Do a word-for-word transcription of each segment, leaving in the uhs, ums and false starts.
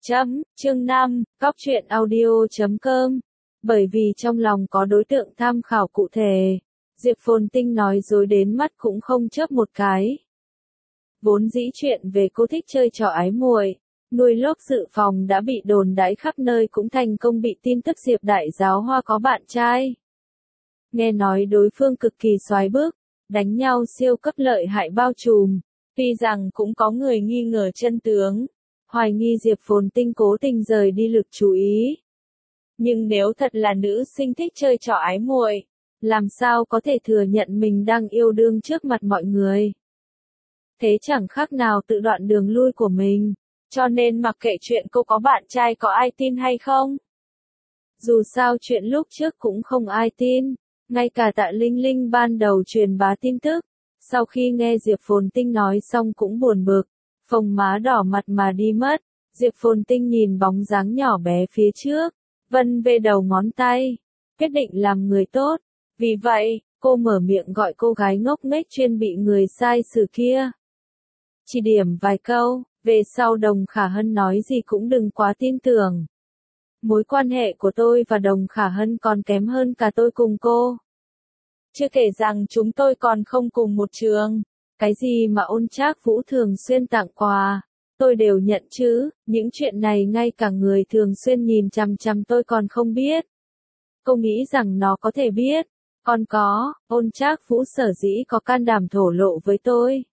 Chấm, chương năm, cóc truyện audio chấm com. Bởi vì trong lòng có đối tượng tham khảo cụ thể, Diệp Phồn Tinh nói dối đến mắt cũng không chớp một cái. Vốn dĩ chuyện về cô thích chơi trò ái muội, nuôi lốc dự phòng đã bị đồn đãi khắp nơi cũng thành công bị tin tức Diệp Đại Giáo Hoa có bạn trai. Nghe nói đối phương cực kỳ soái bức, đánh nhau siêu cấp lợi hại bao trùm, tuy rằng cũng có người nghi ngờ chân tướng, hoài nghi Diệp Phồn Tinh cố tình rời đi lực chú ý. Nhưng nếu thật là nữ sinh thích chơi trò ái muội, làm sao có thể thừa nhận mình đang yêu đương trước mặt mọi người. Thế chẳng khác nào tự đoạn đường lui của mình, cho nên mặc kệ chuyện cô có bạn trai có ai tin hay không. Dù sao chuyện lúc trước cũng không ai tin, ngay cả Tạ Linh Linh ban đầu truyền bá tin tức, sau khi nghe Diệp Phồn Tinh nói xong cũng buồn bực, phồng má đỏ mặt mà đi mất. Diệp Phồn Tinh nhìn bóng dáng nhỏ bé phía trước, vân về đầu ngón tay, quyết định làm người tốt. Vì vậy, cô mở miệng gọi cô gái ngốc nghếch chuyên bị người sai xử kia. Chỉ điểm vài câu, về sau Đồng Khả Hân nói gì cũng đừng quá tin tưởng. Mối quan hệ của tôi và Đồng Khả Hân còn kém hơn cả tôi cùng cô. Chưa kể rằng chúng tôi còn không cùng một trường. Cái gì mà Ôn Trác Vũ thường xuyên tặng quà, tôi đều nhận chứ, những chuyện này ngay cả người thường xuyên nhìn chằm chằm tôi còn không biết. Cô nghĩ rằng nó có thể biết, còn có, Ôn Trác Vũ sở dĩ có can đảm thổ lộ với tôi.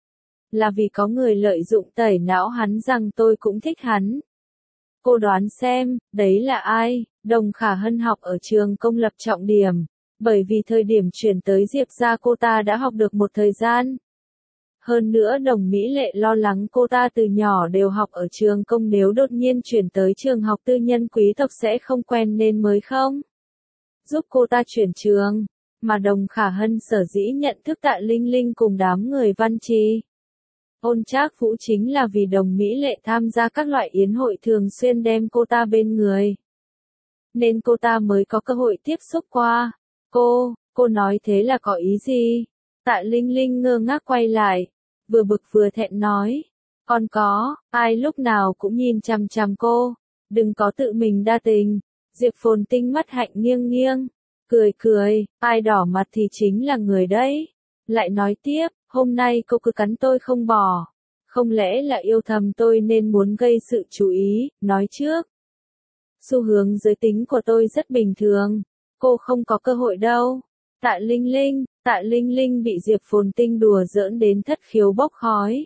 Là vì có người lợi dụng tẩy não hắn rằng tôi cũng thích hắn. Cô đoán xem, đấy là ai? Đồng Khả Hân học ở trường công lập trọng điểm, bởi vì thời điểm chuyển tới Diệp gia cô ta đã học được một thời gian. Hơn nữa Đồng Mỹ Lệ lo lắng cô ta từ nhỏ đều học ở trường công nếu đột nhiên chuyển tới trường học tư nhân quý tộc sẽ không quen nên mới không giúp cô ta chuyển trường, mà Đồng Khả Hân sở dĩ nhận thức Tạ Linh Linh cùng đám người Văn Trì. Ôn Trác Vũ chính là vì Đồng Mỹ Lệ tham gia các loại yến hội thường xuyên đem cô ta bên người, nên cô ta mới có cơ hội tiếp xúc qua. Cô, cô nói thế là có ý gì? Tạ Linh Linh ngơ ngác quay lại, vừa bực vừa thẹn nói, còn có, ai lúc nào cũng nhìn chằm chằm cô, đừng có tự mình đa tình. Diệp Phồn Tinh mắt hạnh nghiêng nghiêng, cười cười, ai đỏ mặt thì chính là người đấy. Lại nói tiếp, hôm nay cô cứ cắn tôi không bỏ, không lẽ là yêu thầm tôi nên muốn gây sự chú ý, nói trước. Xu hướng giới tính của tôi rất bình thường, cô không có cơ hội đâu. Tạ Linh Linh, Tạ Linh Linh bị Diệp Phồn Tinh đùa giỡn đến thất khiếu bốc khói.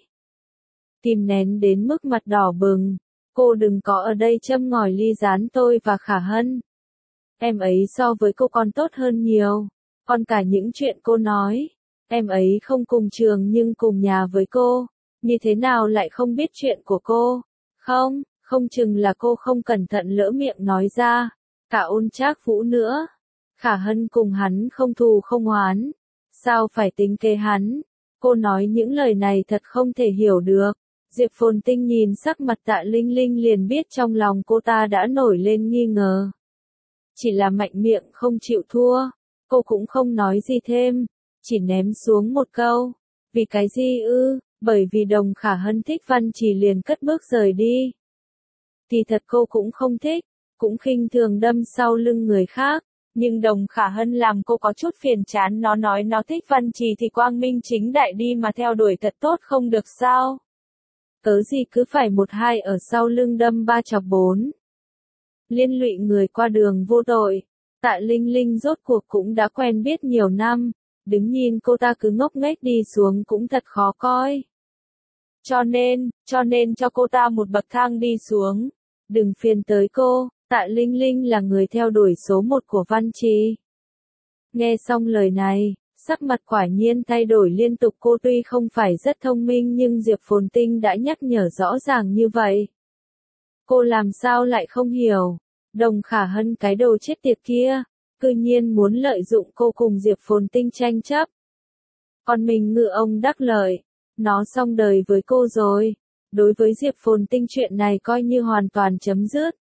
Kìm nén đến mức mặt đỏ bừng, cô đừng có ở đây châm ngòi ly gián tôi và Khả Hân. Em ấy so với cô còn tốt hơn nhiều, còn cả những chuyện cô nói, em ấy không cùng trường nhưng cùng nhà với cô, như thế nào lại không biết chuyện của cô? Không, không chừng là cô không cẩn thận lỡ miệng nói ra, cả Ôn Trác Vũ nữa. Khả Hân cùng hắn không thù không oán, sao phải tính kế hắn? Cô nói những lời này thật không thể hiểu được. Diệp Phồn Tinh nhìn sắc mặt Tạ Linh Linh liền biết trong lòng cô ta đã nổi lên nghi ngờ. Chỉ là mạnh miệng không chịu thua, cô cũng không nói gì thêm, chỉ ném xuống một câu. Vì cái gì ư? Bởi vì Đồng Khả Hân thích Văn Trì liền cất bước rời đi. Thì thật cô cũng không thích, cũng khinh thường đâm sau lưng người khác. Nhưng Đồng Khả Hân làm cô có chút phiền chán, nó nói nó thích Văn Trì thì quang minh chính đại đi mà theo đuổi thật tốt không được sao? Cớ gì cứ phải một hai ở sau lưng đâm ba chọc bốn. Liên lụy người qua đường vô tội. Tạ Linh Linh rốt cuộc cũng đã quen biết nhiều năm, đứng nhìn cô ta cứ ngốc nghếch đi xuống cũng thật khó coi. Cho nên, cho nên cho cô ta một bậc thang đi xuống. Đừng phiền tới cô. Tạ Linh Linh là người theo đuổi số một của Văn Trì. Nghe xong lời này, sắc mặt quả nhiên thay đổi liên tục. Cô tuy không phải rất thông minh nhưng Diệp Phồn Tinh đã nhắc nhở rõ ràng như vậy. Cô làm sao lại không hiểu? Đồng Khả Hân cái đồ chết tiệt kia, cư nhiên muốn lợi dụng cô cùng Diệp Phồn Tinh tranh chấp. Còn mình ngựa ông đắc lợi, nó xong đời với cô rồi. Đối với Diệp Phồn Tinh chuyện này coi như hoàn toàn chấm dứt.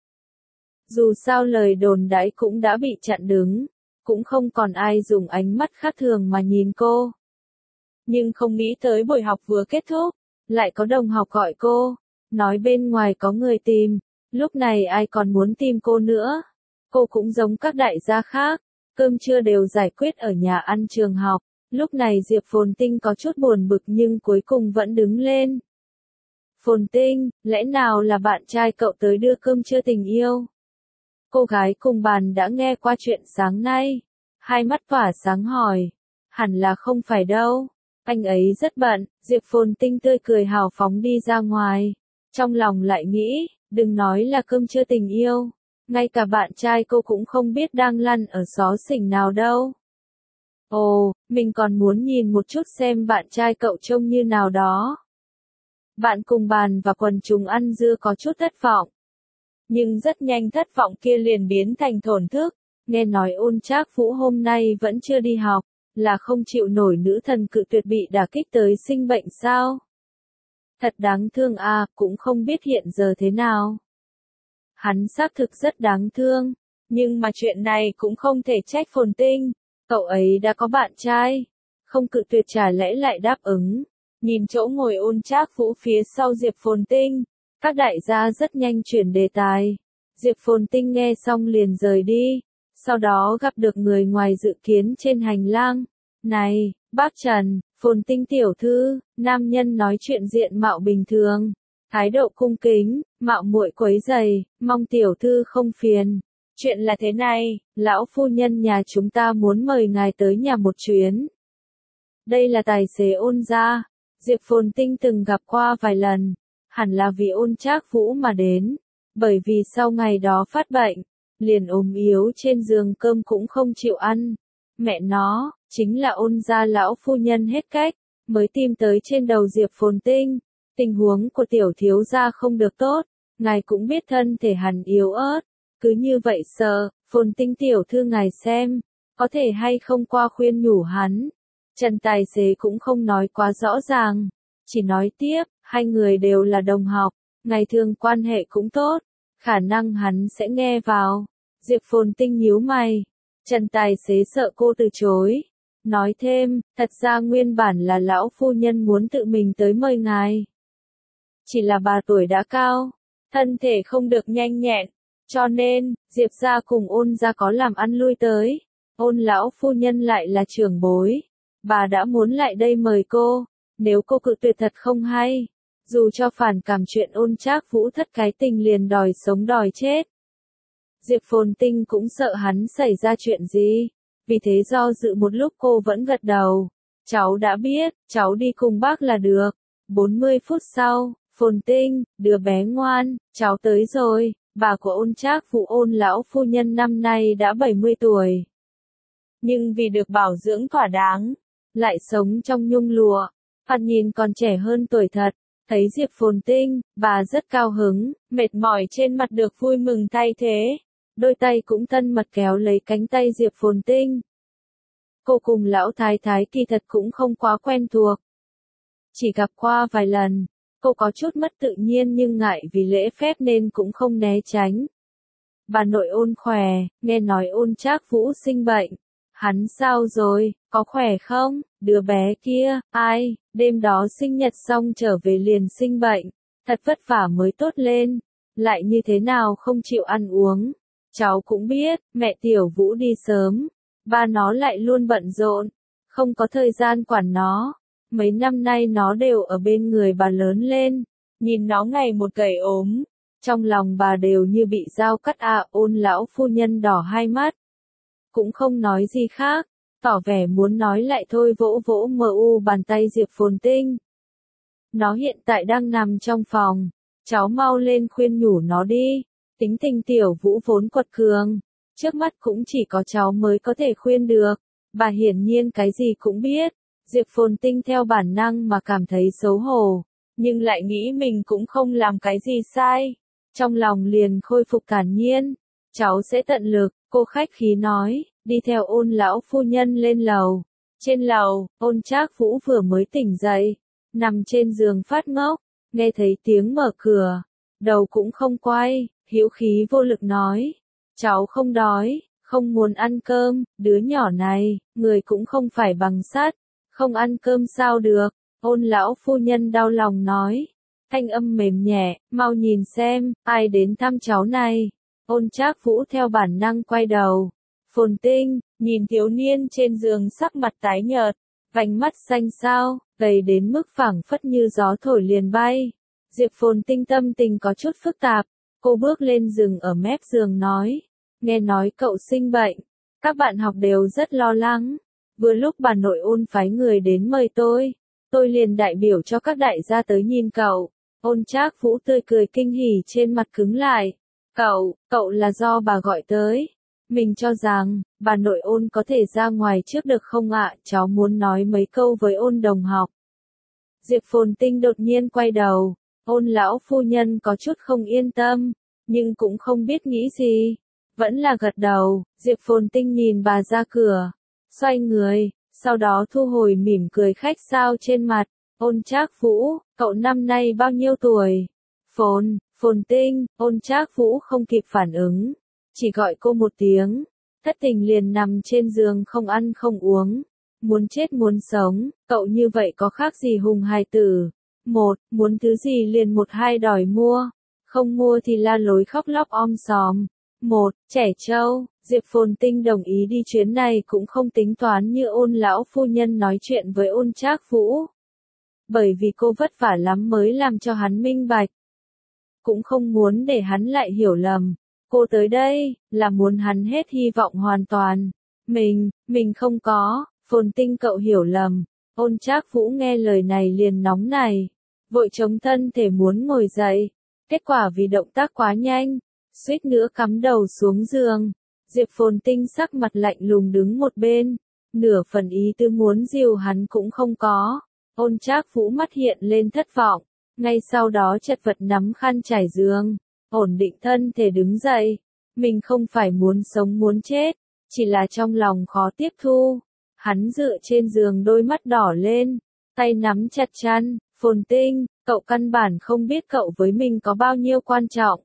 Dù sao lời đồn đãi cũng đã bị chặn đứng, cũng không còn ai dùng ánh mắt khác thường mà nhìn cô. Nhưng không nghĩ tới buổi học vừa kết thúc, lại có đồng học gọi cô, nói bên ngoài có người tìm, Lúc này ai còn muốn tìm cô nữa? Cô cũng giống các đại gia khác, cơm trưa đều giải quyết ở nhà ăn trường học. Lúc này Diệp Phồn Tinh có chút buồn bực nhưng cuối cùng vẫn đứng lên. Phồn Tinh, lẽ nào là bạn trai cậu tới đưa cơm trưa tình yêu? Cô gái cùng bàn đã nghe qua chuyện sáng nay. Hai mắt tỏa sáng hỏi. Hẳn là không phải đâu. Anh ấy rất bận. Diệp Phồn Tinh tươi cười hào phóng đi ra ngoài. Trong lòng lại nghĩ, đừng nói là cơm trưa tình yêu. Ngay cả bạn trai cô cũng không biết đang lăn ở xó xỉnh nào đâu. Ồ, mình còn muốn nhìn một chút xem bạn trai cậu trông như nào đó. Bạn cùng bàn và quần chúng ăn dưa có chút thất vọng. Nhưng rất nhanh thất vọng kia liền biến thành thổn thức. Nghe nói Ôn Trác Vũ hôm nay vẫn chưa đi học, là không chịu nổi nữ thần cự tuyệt bị đả kích tới sinh bệnh sao? Thật đáng thương à, cũng không biết hiện giờ thế nào. Hắn xác thực rất đáng thương, nhưng mà chuyện này cũng không thể trách Phồn Tinh. Cậu ấy đã có bạn trai, không cự tuyệt chả lẽ lại đáp ứng. Nhìn chỗ ngồi Ôn Trác Vũ phía sau Diệp Phồn Tinh, các đại gia rất nhanh chuyển đề tài. Diệp Phồn Tinh nghe xong liền rời đi, sau đó gặp được người ngoài dự kiến trên hành lang. Này, bác Trần, Phồn Tinh tiểu thư, nam nhân nói chuyện diện mạo bình thường, thái độ cung kính, mạo muội quấy rầy, mong tiểu thư không phiền. Chuyện là thế này, lão phu nhân nhà chúng ta muốn mời ngài tới nhà một chuyến. Đây là tài xế Ôn gia, Diệp Phồn Tinh từng gặp qua vài lần, hẳn là vì Ôn Trác Vũ mà đến, bởi vì sau ngày đó phát bệnh, liền ốm yếu trên giường cơm cũng không chịu ăn. Mẹ nó, chính là Ôn gia lão phu nhân hết cách, mới tìm tới trên đầu Diệp Phồn Tinh. Tình huống của tiểu thiếu gia không được tốt, ngài cũng biết thân thể hắn yếu ớt. Cứ như vậy sợ, Phồn Tinh tiểu thư ngài xem, có thể hay không qua khuyên nhủ hắn. Trần tài xế cũng không nói quá rõ ràng, chỉ nói tiếp, hai người đều là đồng học, ngày thường quan hệ cũng tốt, khả năng hắn sẽ nghe vào. Diệp Phồn Tinh nhíu mày, Trần tài xế sợ cô từ chối, nói thêm, thật ra nguyên bản là lão phu nhân muốn tự mình tới mời ngài. Chỉ là bà tuổi đã cao, thân thể không được nhanh nhẹn. Cho nên, Diệp gia cùng Ôn gia có làm ăn lui tới. Ôn lão phu nhân lại là trưởng bối. Bà đã muốn lại đây mời cô. Nếu cô cự tuyệt thật không hay. Dù cho phản cảm chuyện Ôn Trác Vũ thất cái tình liền đòi sống đòi chết. Diệp Phồn Tinh cũng sợ hắn xảy ra chuyện gì. Vì thế do dự một lúc cô vẫn gật đầu. Cháu đã biết, cháu đi cùng bác là được. bốn mươi phút sau, Phồn Tinh, đứa bé ngoan, cháu tới rồi. Bà của Ôn Trác Vũ Ôn lão phu nhân năm nay đã bảy mươi tuổi. Nhưng vì được bảo dưỡng thỏa đáng, lại sống trong nhung lụa, thoạt nhìn còn trẻ hơn tuổi thật. Thấy Diệp Phồn Tinh, bà rất cao hứng, mệt mỏi trên mặt được vui mừng thay thế. Đôi tay cũng thân mật kéo lấy cánh tay Diệp Phồn Tinh. Cô cùng lão thái thái kỳ thật cũng không quá quen thuộc. Chỉ gặp qua vài lần. Cô có chút mất tự nhiên nhưng ngại vì lễ phép nên cũng không né tránh. Bà nội Ôn khỏe, nghe nói Ôn Trác Vũ sinh bệnh. Hắn sao rồi, có khỏe không? Đứa bé kia, ai, đêm đó sinh nhật xong trở về liền sinh bệnh. Thật vất vả mới tốt lên. Lại như thế nào không chịu ăn uống. Cháu cũng biết, mẹ Tiểu Vũ đi sớm. Ba nó lại luôn bận rộn. Không có thời gian quản nó. Mấy năm nay nó đều ở bên người bà lớn lên, nhìn nó ngày một gầy ốm, trong lòng bà đều như bị dao cắt à. Ôn lão phu nhân đỏ hai mắt, cũng không nói gì khác, tỏ vẻ muốn nói lại thôi vỗ vỗ mờ u bàn tay Diệp Phồn Tinh. Nó hiện tại đang nằm trong phòng, cháu mau lên khuyên nhủ nó đi, tính tình Tiểu Vũ vốn quật cường, trước mắt cũng chỉ có cháu mới có thể khuyên được, bà hiển nhiên cái gì cũng biết. Diệp Phồn Tinh theo bản năng mà cảm thấy xấu hổ, nhưng lại nghĩ mình cũng không làm cái gì sai. Trong lòng liền khôi phục thản nhiên. Cháu sẽ tận lực, cô khách khí nói, đi theo Ôn lão phu nhân lên lầu. Trên lầu, Ôn Trác Vũ vừa mới tỉnh dậy, nằm trên giường phát ngốc, nghe thấy tiếng mở cửa, đầu cũng không quay, hữu khí vô lực nói, cháu không đói, không muốn ăn cơm, đứa nhỏ này, người cũng không phải bằng sắt. Không ăn cơm sao được, Ôn lão phu nhân đau lòng nói. thanh âm mềm nhẹ, mau nhìn xem, ai đến thăm cháu này. Ôn Trác Vũ theo bản năng quay đầu. Phồn Tinh, nhìn thiếu niên trên giường sắc mặt tái nhợt, vành mắt xanh xao, gầy đến mức phảng phất như gió thổi liền bay. Diệp Phồn Tinh tâm tình có chút phức tạp, cô bước lên giường ở mép giường nói, nghe nói cậu sinh bệnh, các bạn học đều rất lo lắng. Vừa lúc bà nội Ôn phái người đến mời tôi, tôi liền đại biểu cho các đại gia tới nhìn cậu. Ôn Trác Vũ tươi cười kinh hỉ trên mặt cứng lại. Cậu, cậu là do bà gọi tới. Mình cho rằng, bà nội Ôn có thể ra ngoài trước được không ạ, cháu muốn nói mấy câu với Ôn đồng học. Diệp Phồn Tinh đột nhiên quay đầu, Ôn lão phu nhân có chút không yên tâm, nhưng cũng không biết nghĩ gì. Vẫn là gật đầu, Diệp Phồn Tinh nhìn bà ra cửa, xoay người, sau đó thu hồi mỉm cười khách sáo trên mặt. Ôn Trác Vũ, cậu năm nay bao nhiêu tuổi? Phồn, Phồn Tinh, Ôn Trác Vũ không kịp phản ứng, chỉ gọi cô một tiếng, thất tình liền nằm trên giường không ăn không uống, muốn chết muốn sống, cậu như vậy có khác gì hùng hài tử. Một, muốn thứ gì liền một hai đòi mua, không mua thì la lối khóc lóc om sòm. Một, trẻ trâu, Diệp Phồn Tinh đồng ý đi chuyến này cũng không tính toán như Ôn lão phu nhân nói chuyện với Ôn Trác Vũ. Bởi vì cô vất vả lắm mới làm cho hắn minh bạch. Cũng không muốn để hắn lại hiểu lầm. Cô tới đây, là muốn hắn hết hy vọng hoàn toàn. Mình, mình không có, Phồn Tinh cậu hiểu lầm. Ôn Trác Vũ nghe lời này liền nóng này. Vội chống thân thể muốn ngồi dậy. Kết quả vì động tác quá nhanh, suýt nữa cắm đầu xuống giường. Diệp Phồn Tinh sắc mặt lạnh lùng đứng một bên. Nửa phần ý tư muốn dìu hắn cũng không có. Ôn Trác Vũ mắt hiện lên thất vọng, ngay sau đó chật vật nắm khăn trải giường, ổn định thân thể đứng dậy. Mình không phải muốn sống muốn chết, chỉ là trong lòng khó tiếp thu. Hắn dựa trên giường đôi mắt đỏ lên, tay nắm chặt chăn. Phồn Tinh, cậu căn bản không biết cậu với mình có bao nhiêu quan trọng.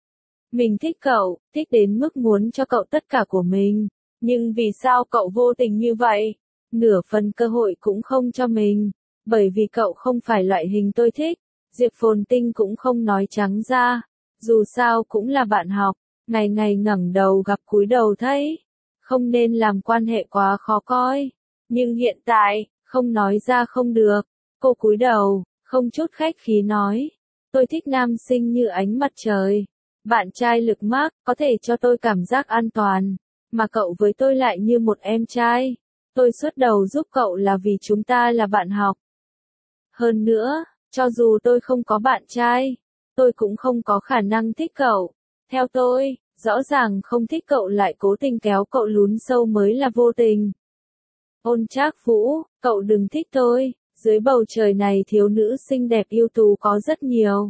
Mình thích cậu, thích đến mức muốn cho cậu tất cả của mình, nhưng vì sao cậu vô tình như vậy? Nửa phần cơ hội cũng không cho mình. Bởi vì cậu không phải loại hình tôi thích. Diệp Phồn Tinh cũng không nói trắng ra. Dù sao cũng là bạn học, ngày ngày ngẩng đầu gặp cúi đầu thấy. Không nên làm quan hệ quá khó coi. Nhưng hiện tại, không nói ra không được. Cô cúi đầu, không chút khách khí nói. Tôi thích nam sinh như ánh mặt trời. Bạn trai lực mác, có thể cho tôi cảm giác an toàn. Mà cậu với tôi lại như một em trai. Tôi xuất đầu giúp cậu là vì chúng ta là bạn học. Hơn nữa, cho dù tôi không có bạn trai, tôi cũng không có khả năng thích cậu. Theo tôi, rõ ràng không thích cậu lại cố tình kéo cậu lún sâu mới là vô tình. Ôn Trác Vũ, cậu đừng thích tôi, dưới bầu trời này thiếu nữ xinh đẹp ưu tú có rất nhiều.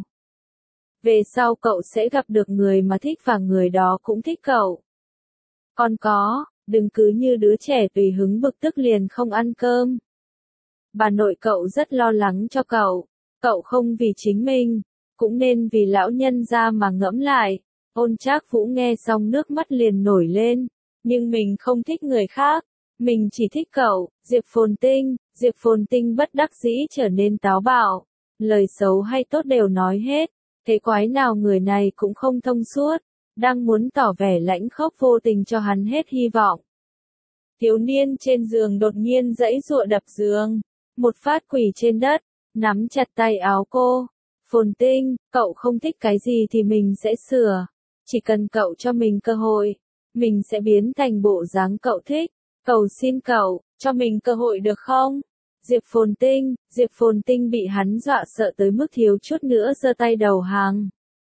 Về sau cậu sẽ gặp được người mà thích và người đó cũng thích cậu. Còn có, đừng cứ như đứa trẻ tùy hứng bực tức liền không ăn cơm. Bà nội cậu rất lo lắng cho cậu, cậu không vì chính mình, cũng nên vì lão nhân gia mà ngẫm lại. Ôn Trác Vũ nghe xong nước mắt liền nổi lên, nhưng mình không thích người khác, mình chỉ thích cậu. Diệp Phồn Tinh, Diệp Phồn Tinh bất đắc dĩ trở nên táo bạo, lời xấu hay tốt đều nói hết, thế quái nào người này cũng không thông suốt, đang muốn tỏ vẻ lãnh khốc vô tình cho hắn hết hy vọng. Thiếu niên trên giường đột nhiên giãy giụa đập giường. Một phát quỳ trên đất, nắm chặt tay áo cô. Phồn Tinh, cậu không thích cái gì thì mình sẽ sửa. Chỉ cần cậu cho mình cơ hội, mình sẽ biến thành bộ dáng cậu thích. Cầu xin cậu, cho mình cơ hội được không? Diệp Phồn Tinh, Diệp Phồn Tinh bị hắn dọa sợ tới mức thiếu chút nữa giơ tay đầu hàng.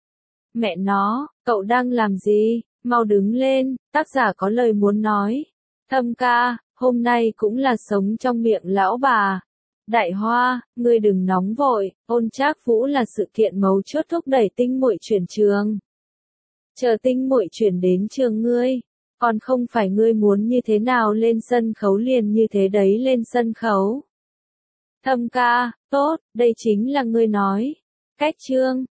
Mẹ nó, cậu đang làm gì? Mau đứng lên, tác giả có lời muốn nói. Thâm ca, hôm nay cũng là sống trong miệng lão bà. Đại Hoa, ngươi đừng nóng vội, Ôn Trác Vũ là sự kiện mấu chốt thúc đẩy Tinh Muội chuyển trường. Chờ Tinh Muội chuyển đến trường ngươi, còn không phải ngươi muốn như thế nào lên sân khấu liền như thế đấy lên sân khấu. Thâm ca, tốt, đây chính là ngươi nói. Cách chương,